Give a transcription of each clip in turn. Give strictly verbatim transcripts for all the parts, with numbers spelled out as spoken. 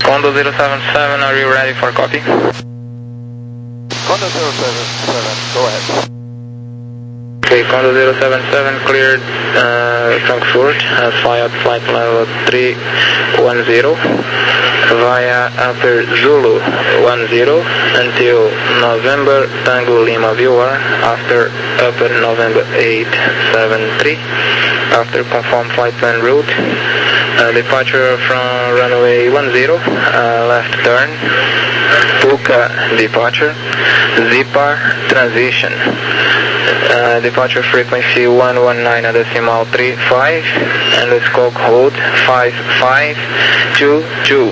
Condor zero seven seven, are you ready for copy? Condor zero seven seven, go ahead. Okay, Condor zero seven seven cleared uh, Frankfurt, has fired flight level three one zero via Upper Zulu one zero until November Tango Lima Viewer after Upper November eight seven three after confirmed flight plan route. Uh, departure from runway one zero, uh, left turn, Puka departure, Zipar transition, uh, departure frequency one one nine decimal three five, and the scope hold five five two two.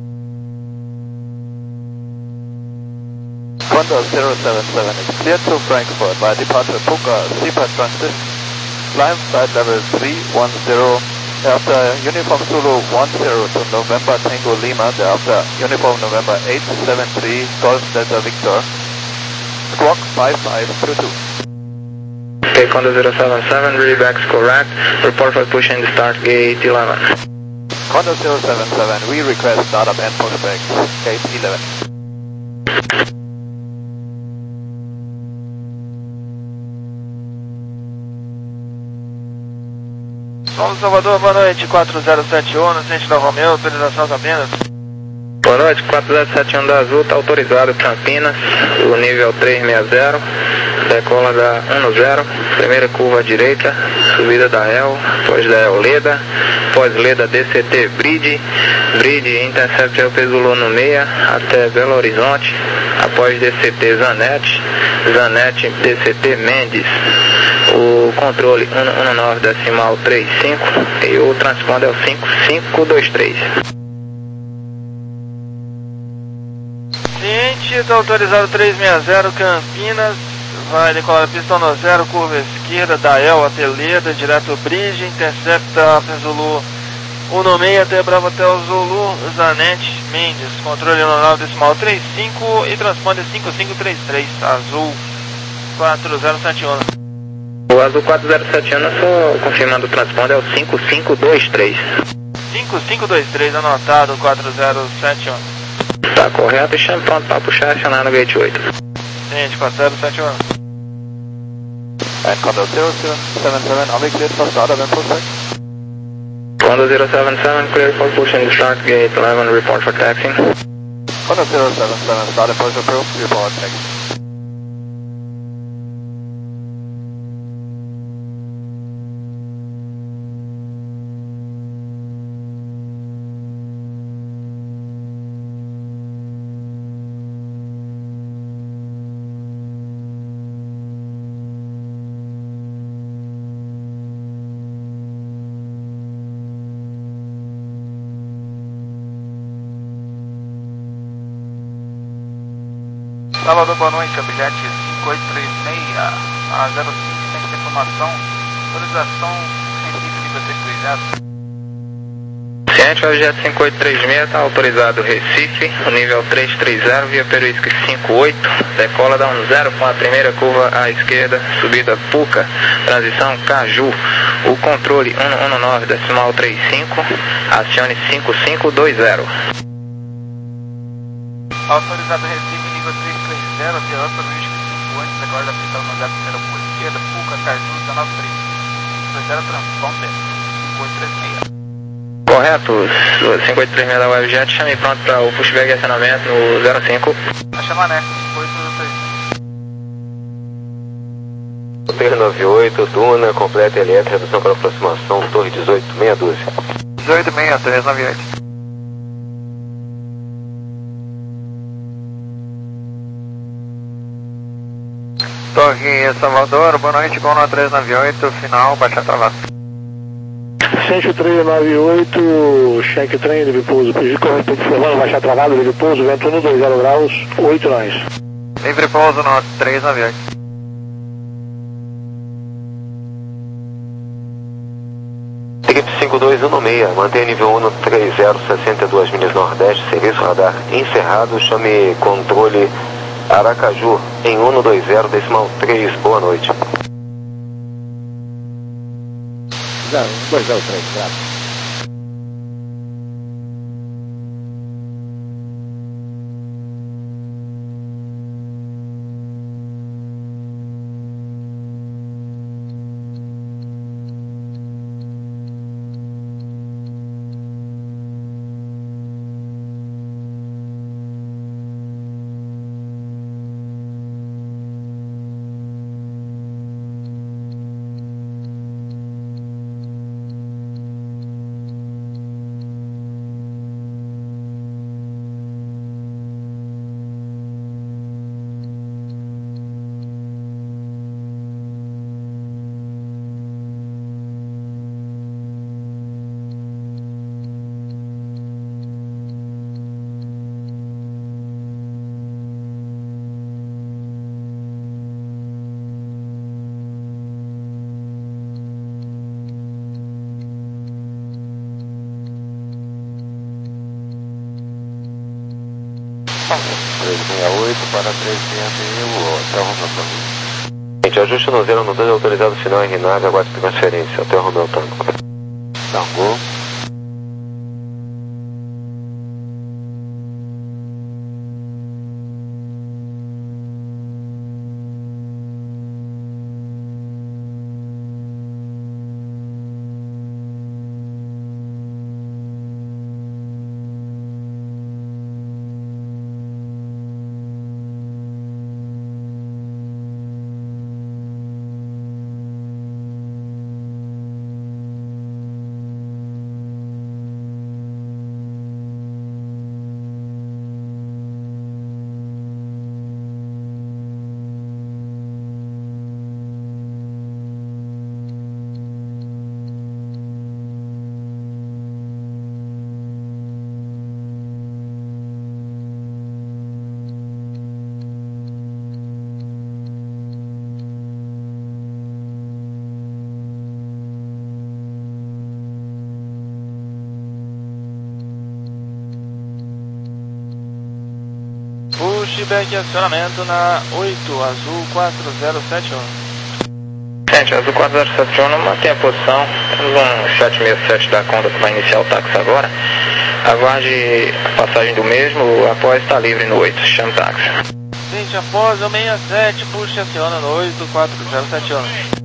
Condor zero seven seven is cleared to Frankfurt via departure Puka, Zipar transition, climb flight level three one zero. After Uniform Zulu one zero to November Tango Lima, thereafter Uniform November eight seven three Golf Delta Victor, squawk five five two two. Okay, Condor zero seven seven, read back correct, report for pushing the start gate eleven. Condor zero seven seven, we request startup and pushback gate eleven. São Salvador, boa noite, quatro zero sete um, Centro da Romeo, autorização Campinas. Boa noite, quatro zero sete um da Azul, está autorizado Campinas, o nível trezentos e sessenta, decola da um zero, primeira curva à direita, subida da E L, pós da E L Leda, pós Leda D C T Bridge, Bridge Intercept L P Zulu no meia, até Belo Horizonte, após D C T Zanete, Zanete D C T Mendes, o controle um um nove decimal três cinco e o transponder é o cinco cinco dois três. Ciente, está autorizado trezentos e sessenta, Campinas, vai decolar a pista no zero, curva esquerda, da E L até Leda, direto Bridge, intercepta Zulu um no meio até Bravo Hotel Zulu, Zanete Mendes, controle um nove decimal três cinco e transponder cinco cinco três três, Azul quatro zero sete um. O Azul quatro zero sete um, só confirmando o transponder é o cinco cinco dois três. cinco cinco dois três, anotado, quatro zero sete um. Tá correto, e chame pronto para puxar e acionar no gate oito. Gente, quatro zero sete um. And Condor zero seven seven, are we cleared for startup and pushback? Condor zero seven seven, clear for pushing the start gate eleven, report for taxing. Condor zero seven seven, start and push approved, report taxi. Salvador, boa noite, Abjet cinco oito três seis a zero cinco, centro de informação, autorização Recife, nível três três zero. Ciente, o Abjet cinco oito três seis está autorizado Recife, o nível trezentos e trinta, via Peruísque cinco oito, decola da um zero com a primeira curva à esquerda, subida Puca, transição Caju, o controle um um nove decimal três cinco, acione cinco cinco dois zero. Autorizado Recife, nível trezentos e trinta, via Upper Peruísque cinco oito, decola da pista no zero, primeira curva esquerda, Puca, Caju, dezenove três cinco, dois zero, transponder, cinco oito três seis. Correto, cinco oito três seis da Webjet, chame pronto para o pushback e acionamento no zero cinco. A chamar Next, cinco oito três seis. três nove oito, Duna, completa elétrica, redução para aproximação, torre dezoito, meia dúzia. dezoito seis, três nove oito. Torre Salvador, boa noite, com a três nove oito, final, baixa travada. Centro três nove oito, cheque trem, livre pouso, pedido correto informando, baixa travada, livre pouso, vento um dois zero graus, oito nós. Livre pouso no três nove oito. Trip cinco dois um seis, mantenha nível um no três zero sessenta e duas milhas nordeste, serviço radar encerrado, chame controle Aracaju em um dois zero decimal três, boa noite. zero dois zero três, graças. três seis oito para três seis seis, Hotel Romeu Tango. Gente, ajuste no zero no dois, autorizado final em Rinave, aguarde transferência, Hotel Romeu Tango. Tango. Pushback acionamento na oito, azul quatro zero sete um. Gente, azul quatro zero sete um, mantém a posição. Temos um sete seis sete da Conda que vai iniciar o táxi agora. Aguarde a passagem do mesmo, após está livre no oito, chame táxi. Gente, após o seis sete, puxa aciona no oito quatro zero sete um.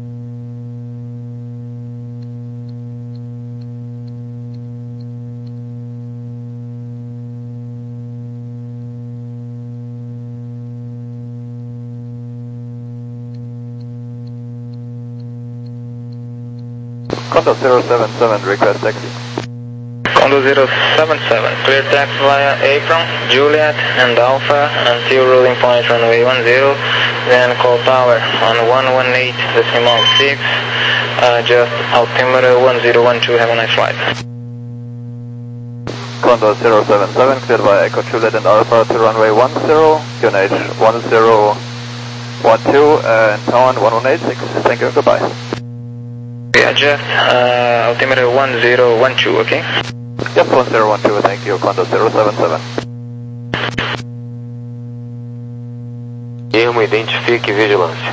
Condor zero seven seven, request taxi. Condor zero seven seven, clear taxi via Apron, Juliet and Alpha until rolling point runway one zero, then call tower on one one eight decimal six, uh, just altimeter one zero one two, have a nice flight. Condor zero seven seven, cleared via Echo Juliet and Alpha to runway one zero, Q N H one zero one two and town one one eight six, thank you, goodbye. Yeah, just uh, altimeter one zero one two, okay? Yes, one zero one two, thank you, Condor zero seven seven. Ermo, identifique vigilância.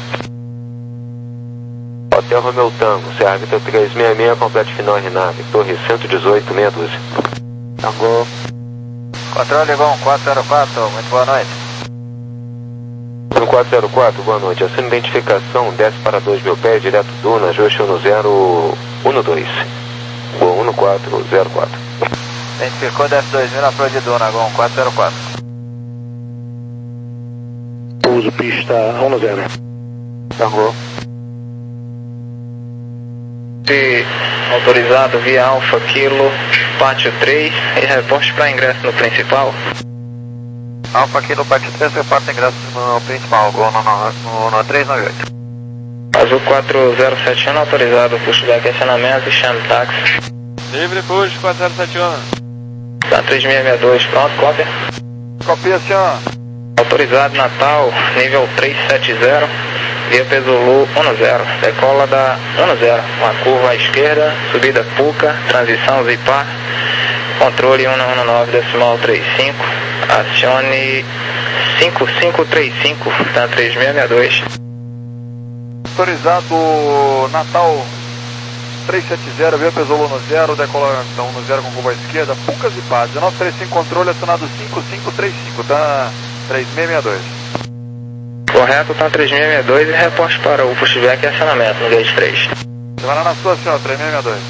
Hotel Romeu Tango, Serra Vitor três seis seis, complete final Rinave, Torre cento e dezoito, meia dúzia. Tango. Controle bom, quatro zero quatro, muito boa noite. No quatro zero quatro, boa noite. Assina identificação, desce para dois mil pés, direto Duna, ajuste no zero um dois. Gol um quatro zero quatro. Identificou desce dois mil na proa de Duna, Gol quatro zero quatro. Pouso pista um zero. Tango. Se autorizado via Alfa Kilo, pátio três e reporte para ingresso no principal. Alfa aqui no pátio três, reporta ingresso no principal, Gol no, no, no três nove oito. Azul quatro zero sete um, autorizado, pushback acionamento e chame táxi. Livre push quatro zero sete um. Tá três seis seis dois, pronto, cópia. Copia, senhor. Autorizado Natal, nível trezentos e setenta, via Pesolu um zero, decola da um zero, uma curva à esquerda, subida Puca, transição Zipar, controle cento e dezenove decimal trinta e cinco, acione cinco cinco três cinco, tá três seis seis dois. Autorizado Natal trezentos e setenta, via Pesolo no zero, decolação no zero com curva à esquerda, Pucas e Pá, dezenove trinta e cinco, controle acionado cinco cinco três cinco, tá três seis seis dois. Correto, tá três seis seis dois e reporte para o pushback e acionamento no gate três. Você vai lá na sua, senhor, três seis seis dois.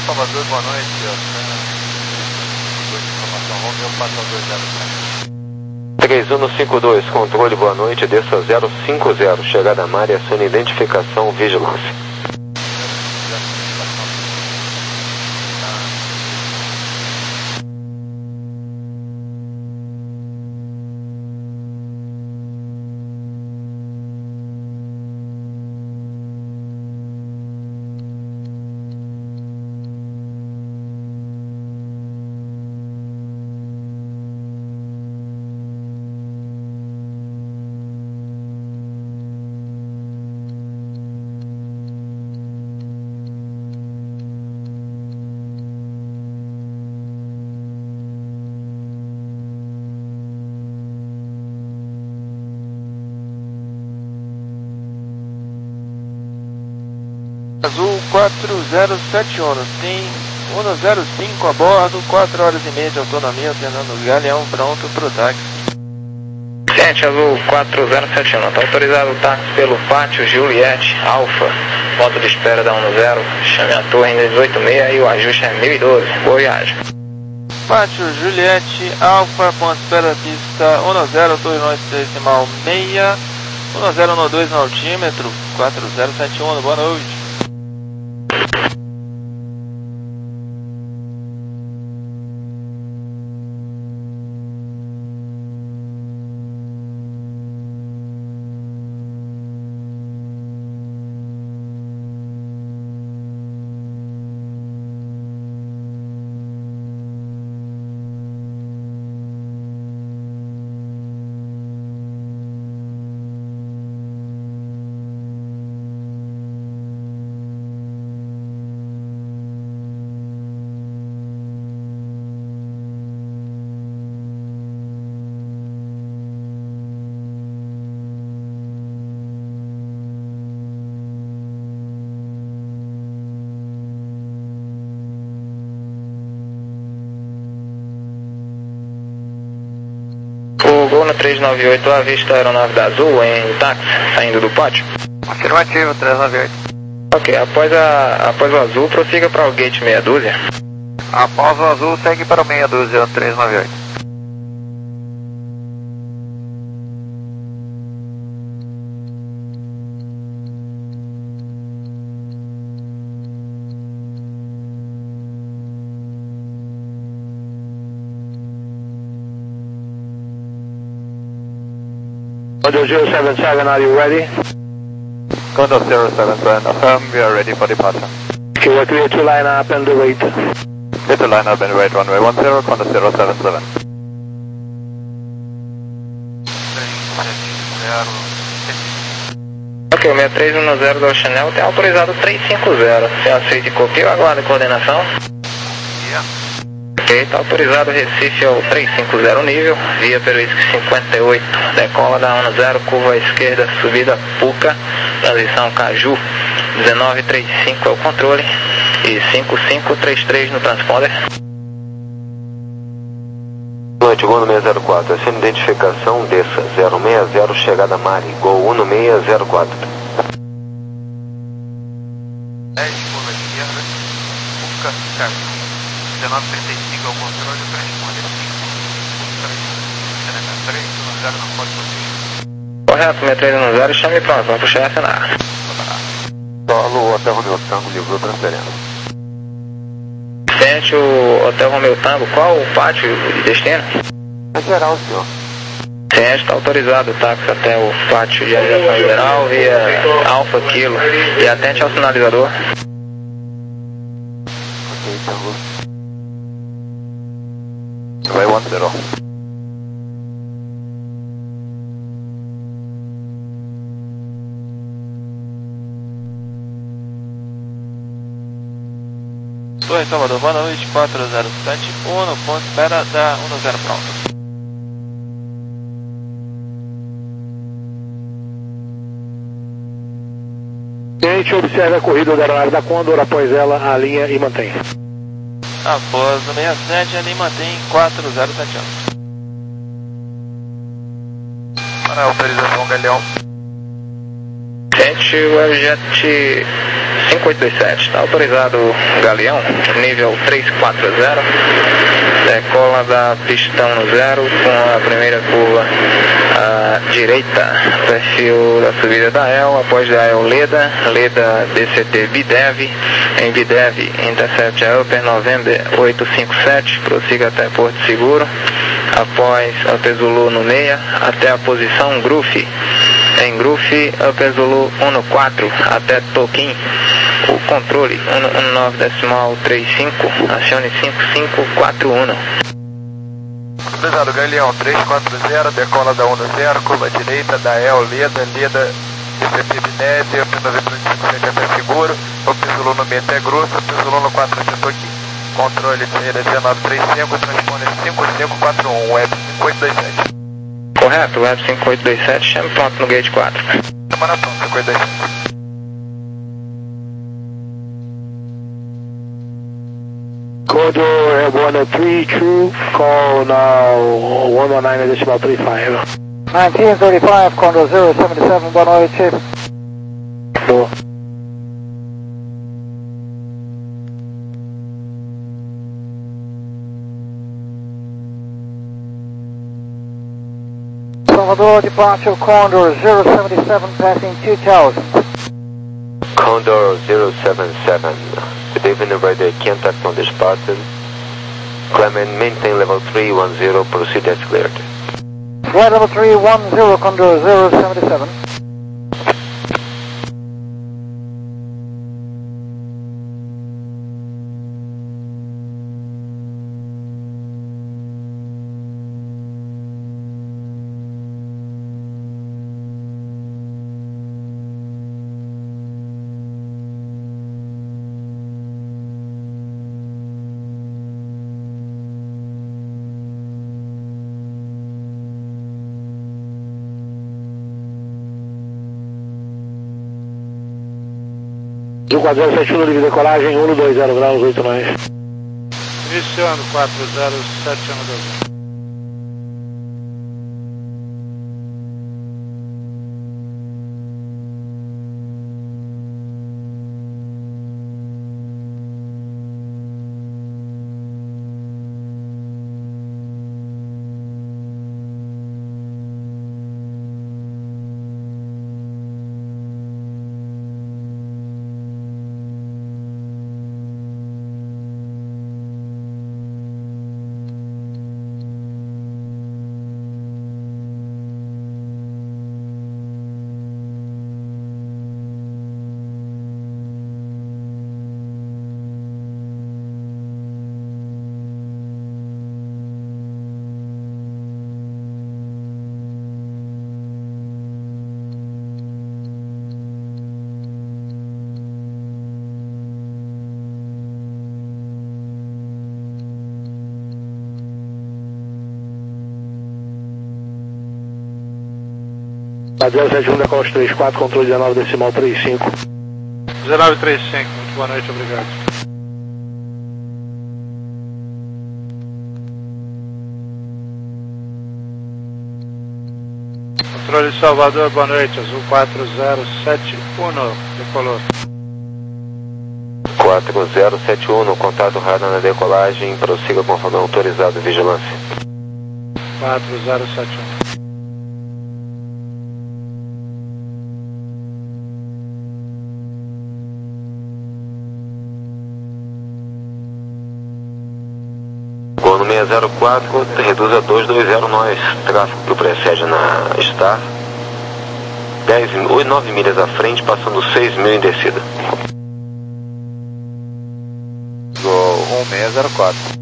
Salvador, boa noite. Boa informação, Romeu quatro dois zero sete. três um cinco dois, controle, boa noite, desça zero cinco zero, chegada a Mari, acione identificação, vigilância. Azul quatro zero sete um, tem cento e cinco a bordo, quatro horas e meia de autonomia, Fernando Galeão, pronto pro táxi. Gente, Azul quatro zero sete um, está autorizado o táxi pelo Pátio Juliette Alfa, moto de espera da um zero, chame a torre em dezoito seis e o ajuste é mil e doze, boa viagem. Pátio Juliette Alfa, ponto de espera pista um zero, torre noite decimal seis, um zero um dois no altímetro, quatro zero sete um, boa noite. Gol no três nove oito, avista a aeronave da Azul em táxi, saindo do pátio. Afirmativo, três nove oito. Ok, após, a, após o Azul, prossiga para o gate meia dúzia. Após o Azul, segue para o meia dúzia, três nove oito. Condor zero seven seven, are you ready? Condor zero seven seven, affirm, we are ready for departure. Okay, we're clear to line up and wait. Clear to line up and wait, runway one zero, Condor zero seven seven. Ok, o seis três um zero da Chanel tem autorizado três cinco zero. Se aceita e copia, eu aguardo a coordenação. Yeah. Ok, está autorizado Recife ao três cinco zero nível, via pelo cinquenta e oito, decola da um zero, curva à esquerda, subida Puca, transição Caju, dezenove trinta e cinco é o controle e cinco cinco três três no transponder. Boa noite, Gol no seis zero quatro, essa identificação, desça zero seis zero, chegada Mari, Gol um no seis zero quatro. dez, curva esquerda, Puca, Caju, dezenove trinta e cinco é o controle, transponder cinco três, um zero não pode prosseguir. Correto, seis três um zero, chame pronto, vamos puxar e acionar. Solo, Hotel Romeu Tango, livrou transferência. Sente o Hotel Romeu Tango, qual o pátio de destino? É geral, senhor. Sente, está autorizado o táxi até o pátio de aviação geral via Alfa Kilo e atente ao sinalizador. Ok, Tango. Vai um zero. Torre Salvador, boa noite, quatro zero sete um, no ponto de espera da um zero pronto. Gente, observe a corrida da aeronave da Condor, após ela, alinha e mantém. Após o sessenta e sete, ali mantém quatro zero sete um. Para a autorização, Galeão. Gente, o Aerojet cinco oito dois sete, está autorizado o Galeão, nível trezentos e quarenta, decola da pistão no zero com a primeira curva à direita, perfil da subida da E L, após da E L Leda, Leda D C T Bidev, em Bidev, intercept a Upper November oitocentos e cinquenta e sete, prossiga até Porto Seguro, após Upper Zulu no meia, até a posição Grufe, em Grufe, Upper Zulu um quatro, até Toquim, o controle um um nove decimal trinta e cinco, acione cinco cinco quatro um. Autorizado Galeão trezentos e quarenta, decola da um zero, curva direita da E L Leda, Leda D C T Binese, Upper November oitocentos e cinquenta e sete até Seguro, Upper Zulu no meia até Grosso, Upper Zulu no quatro até Toquim. Controle dezenove trinta e cinco, transpone cinco cinco quatro um, Web cinco oito dois sete. Correto, Web cinco oito dois sete, chame pronto no gate quatro. Semana pronto, cinco oito dois sete. Condor Airborne at three, true, call now one one nine decimal three five. nineteen thirty-five, Condor zero seven seven, one oh eight shape. Four. Salvador, departure Condor zero seven seven, passing two thousand. Condor zero seven seven, good evening, radar contact on this pattern. Climb and maintain level three one zero, proceed as cleared. Flight level three one zero, Condor zero seven seven. Zul quatro zero sete um, livre decolagem, um dois zero graus, oito nove. Iniciando quatro zero sete um. zero sete um, decola três quatro, controle dezenove decimal trinta e cinco. dezenove trinta e cinco, muito boa noite, obrigado. Controle de Salvador, boa noite, Azul quatro zero sete um, decolou. quatro zero sete um, contato radar na decolagem, prossiga conforme autorizado, vigilância. quatro zero sete um. No seis zero quatro, reduz a dois dois zero nós, tráfego que precede na Star, dez, nove milhas à frente, passando seis mil em descida. um seis zero quatro.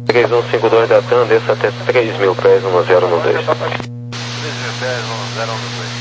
três um cinco dois da TAM, desça até três mil pés, um zero um dois. três mil pés, um zero um dois.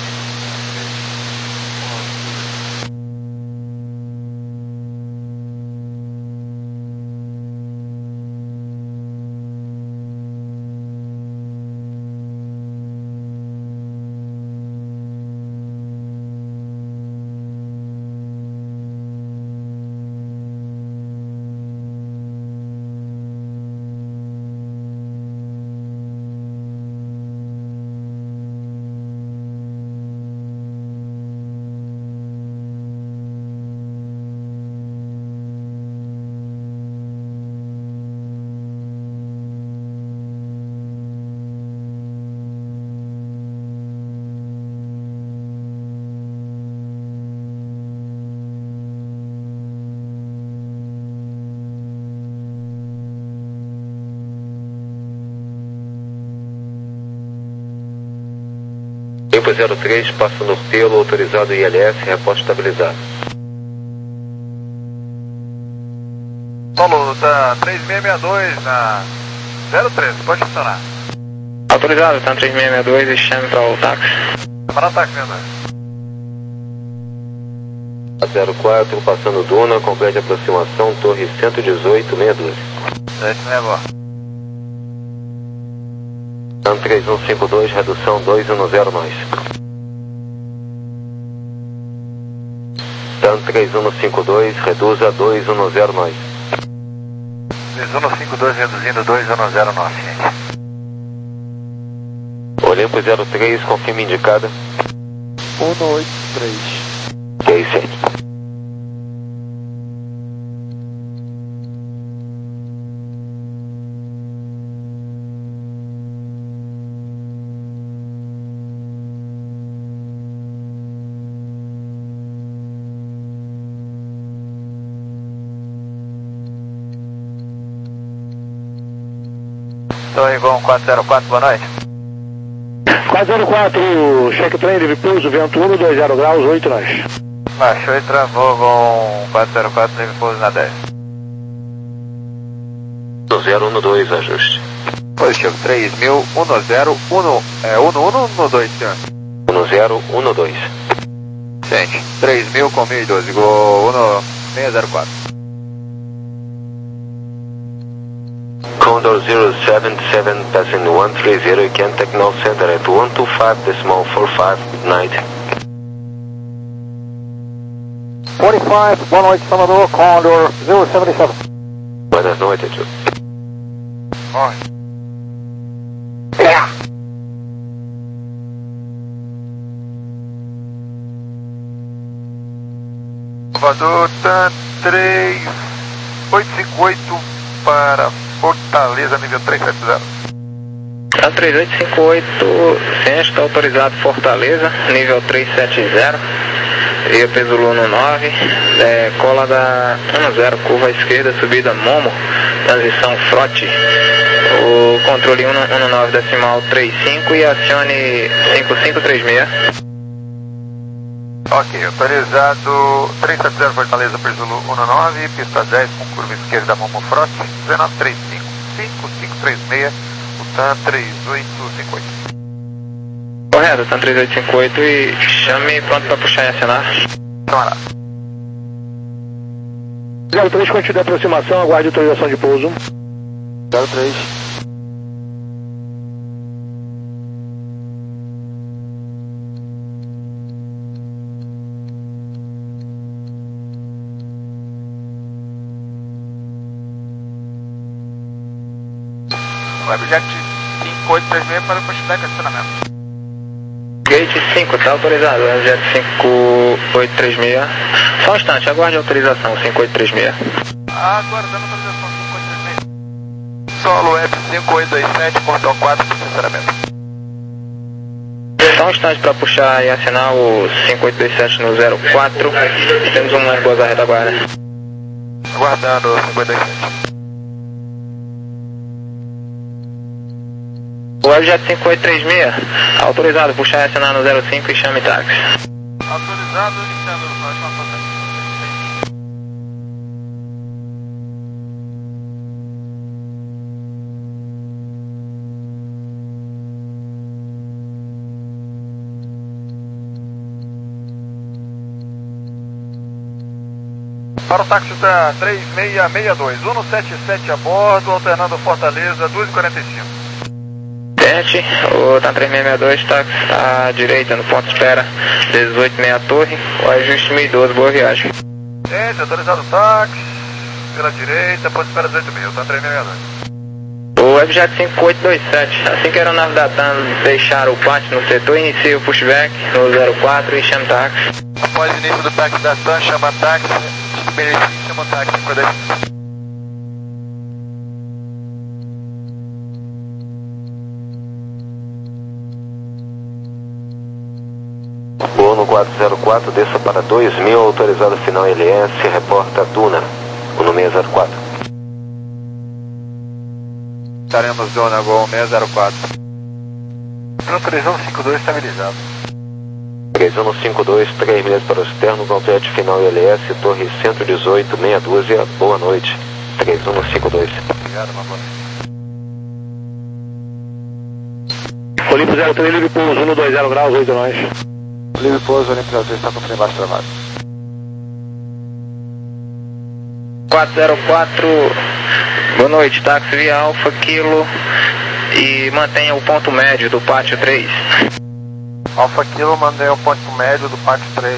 Limpo zero três, passa norteio, autorizado I L S, reporte estabilizado. Solo da três seis seis dois na zero três, pode funcionar. Autorizado, tá três seis seis dois e chame para o táxi. Para o táxi, né? A zero quatro, passando Duna, complete aproximação, torre cento e dezoito, meia dúzia. Certo, né, vó? TAM três um cinco dois, redução dois um zero nós. TAM três um cinco dois, reduza dois um zero nós. três um cinco dois reduzindo dois um zero nove, gente. Olimpo zero três, confirma indicada. um oito três. Ok, sete. Torre Gon quatro zero quatro, boa noite. quatro zero quatro, cheque trem, livre pouso, vento um dois zero graus, oito nós. Baixou e travou com quatro zero quatro, livre pouso na dez. zero um dois, ajuste. Positivo, três mil, um zero um, é um um um dois, senhor. um zero um dois. Gente, três mil com mil e doze, igual um seis zero quatro. Condor zero seven seven, passing one three zero, you can take now center at one two five decimal four five, night. forty-five, boa noite, Salvador, Condor zero seven seven. Buenas noites, tio. Morre. Salvador, TAM três oito cinco oito para Fortaleza, nível três sete zero. TAM três oito cinco oito, centro, autorizado Fortaleza, nível três sete zero. Via peso Luno nove, é, cola da um zero, curva à esquerda, subida Momo, transição Frote. O controle um nove decimal trinta e cinco e acione cinco cinco três seis. Ok, autorizado três sete zero Fortaleza, peso um nove, pista dez com curva esquerda Momo Frote, dezenove trinta e cinco, cinco cinco três seis, o TAM três oito cinco oito. Correto, TAM três oito cinco oito e chame pronto para puxar e acionar. Camarada. zero três, continua a aproximação, aguarde autorização de pouso. zero três. Webjet cinco oito três seis para o pushback de acionamento. Gate cinco, tá autorizado, Webjet cinco oito três seis. Só um instante, aguarde a autorização cinco oito três seis. Aguardando a autorização cinco oito três seis. Solo F cinco oito dois sete, Control quatro, processamento. Só um instante para puxar e assinar o cinco oito dois sete no zero quatro. Temos um Airbus à retaguarda. Aguardando o cinco oito dois sete. O Webjet cinco oito três seis, autorizado, puxar e assinar no zero cinco e chame táxi. Autorizado, iniciando o próximo processo. Para o táxi da três seis seis dois, cento e setenta e sete a bordo, alternando Fortaleza, duas e quarenta e cinco. Tente, o TAM três seis seis dois, táxi à direita, no ponto de espera dezoito meia Torre, o ajuste mil e doze, boa viagem. Tente, autorizado o táxi, pela direita, ponto de espera dezoito mil, TAM três seis seis dois. O Webjet cinco oito dois sete, assim que a aeronave da TAM deixar o pátio no setor, inicie o pushback no zero quatro e chame táxi. Após o início do táxi da TAM, chama táxi, benefício, chama táxi para destino. Uno quatro zero quatro, desça para dois mil, autorizado final L S, reporta Duna, Uno seis zero quatro. Estaremos Dona Gol seis zero quatro. três um cinco dois estabilizado. três um cinco dois, três milhas para o externo, complete final L S, Torre cento e dezoito, meia dúzia, boa noite. três um cinco dois. Obrigado, uma boa noite. Olimpo zero três, livre pouso, um dois zero graus, oito nós. Livre pouso, Olimpo zero três, está com freio embaixo travado. quatro zero quatro, boa noite, táxi via Alfa Kilo e mantenha o ponto médio do pátio três. Alfa Kilo, mandei o ponto médio do pátio três.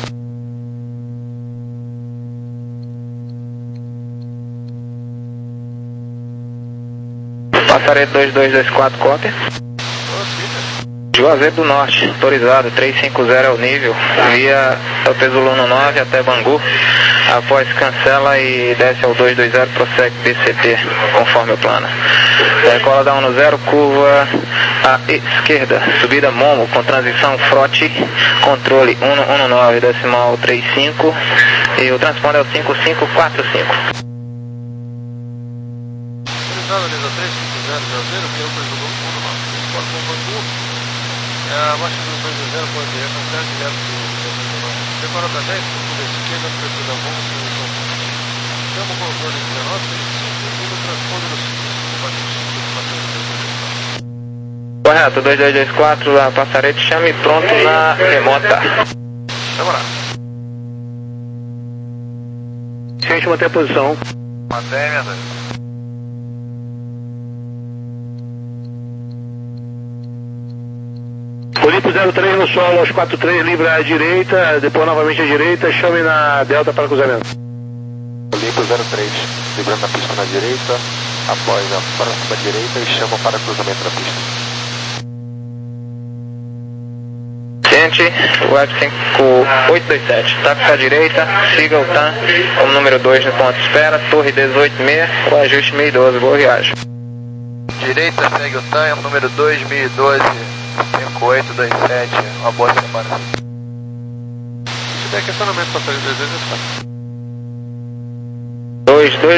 Passarete dois dois dois quatro, cópia. Juazeiro do Norte, autorizado, trezentos e cinquenta é o nível, via Alpe Zulu nove até Bangu. Após cancela e desce ao dois dois zero, prossegue P C T, conforme o plano. Decola da um zero, curva à esquerda, subida Momo com transição frote, controle cento e dezenove, decimal trinta e cinco e o transponder é o cinco cinco quatro cinco. Autorizado, Lisa três cinco zero zero, via Alpe Zulu nove, transporte com Bangu. Abaixo do dois dois zero, pode direção certa, direto do dois dois zero. Decora da dez, curva esquerda, perfil da bomba, chama o controle dezenove, trinta e cinco e no transponder do cinco cinco quatro cinco. Correto, dois dois dois quatro, a Passarete, chame pronto na remota. Demorado. Gente, manter a posição. Mantém, minha dois. Olimpo zero três no solo, aos quatro três, livre à direita, depois novamente à direita, chame na delta para cruzamento. Olimpo zero três, livrando a pista na direita, após a próxima direita e chama para cruzamento da pista. Gente, Web cinco oito dois sete, táxi à direita, siga o TAM como número dois no ponto de espera, Torre dezoito meia, o ajuste mil e doze, boa viagem. Direita segue o TAM, número dois mil e doze. cinco oito dois sete, uma boa semana. Se tiver questionamento para fazer desejo, é só. dois dois